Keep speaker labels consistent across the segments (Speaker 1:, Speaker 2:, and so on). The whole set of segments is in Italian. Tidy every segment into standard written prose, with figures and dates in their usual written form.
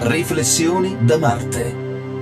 Speaker 1: Riflessioni da Marte.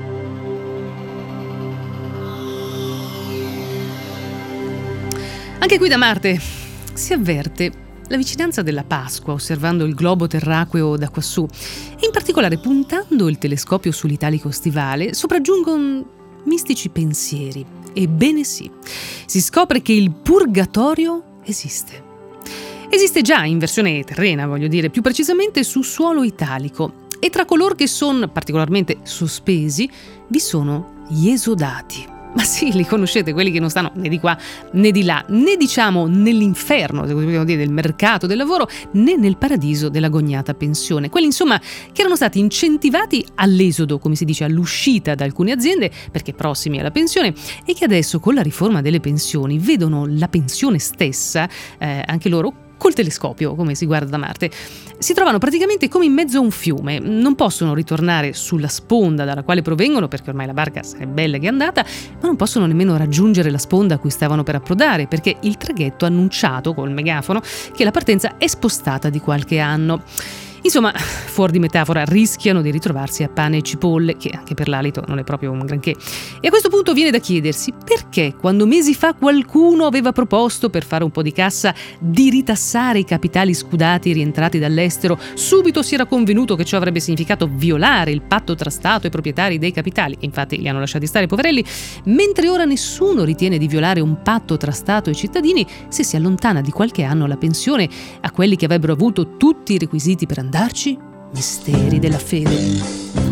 Speaker 2: Anche qui da Marte si avverte la vicinanza della Pasqua osservando il globo terracqueo da quassù e in particolare puntando il telescopio sull'italico stivale sopraggiungono mistici pensieri. Ebbene sì, si scopre che il purgatorio esiste. Esiste già in versione terrena, voglio dire, più precisamente su suolo italico, e tra coloro che sono particolarmente sospesi vi sono gli esodati. Ma sì, li conoscete, quelli che non stanno né di qua né di là, né diciamo nell'inferno, se vogliamo dire, del mercato del lavoro, né nel paradiso dell'agognata pensione. Quelli, insomma, che erano stati incentivati all'esodo, come si dice, all'uscita da alcune aziende, perché prossimi alla pensione, e che adesso con la riforma delle pensioni vedono la pensione stessa, anche loro, col telescopio, come si guarda da Marte. Si trovano praticamente come in mezzo a un fiume, non possono ritornare sulla sponda dalla quale provengono perché ormai la barca è bella che è andata, ma non possono nemmeno raggiungere la sponda a cui stavano per approdare perché il traghetto ha annunciato col megafono che la partenza è spostata di qualche anno. Insomma, fuori di metafora, rischiano di ritrovarsi a pane e cipolle, che anche per l'alito non è proprio un granché. E a questo punto viene da chiedersi perché, quando mesi fa qualcuno aveva proposto, per fare un po' di cassa, di ritassare i capitali scudati rientrati dall'estero, subito si era convenuto che ciò avrebbe significato violare il patto tra Stato e proprietari dei capitali, e infatti li hanno lasciati stare, poverelli, mentre ora nessuno ritiene di violare un patto tra Stato e cittadini se si allontana di qualche anno la pensione a quelli che avrebbero avuto tutti i requisiti per andarci? Misteri della fede.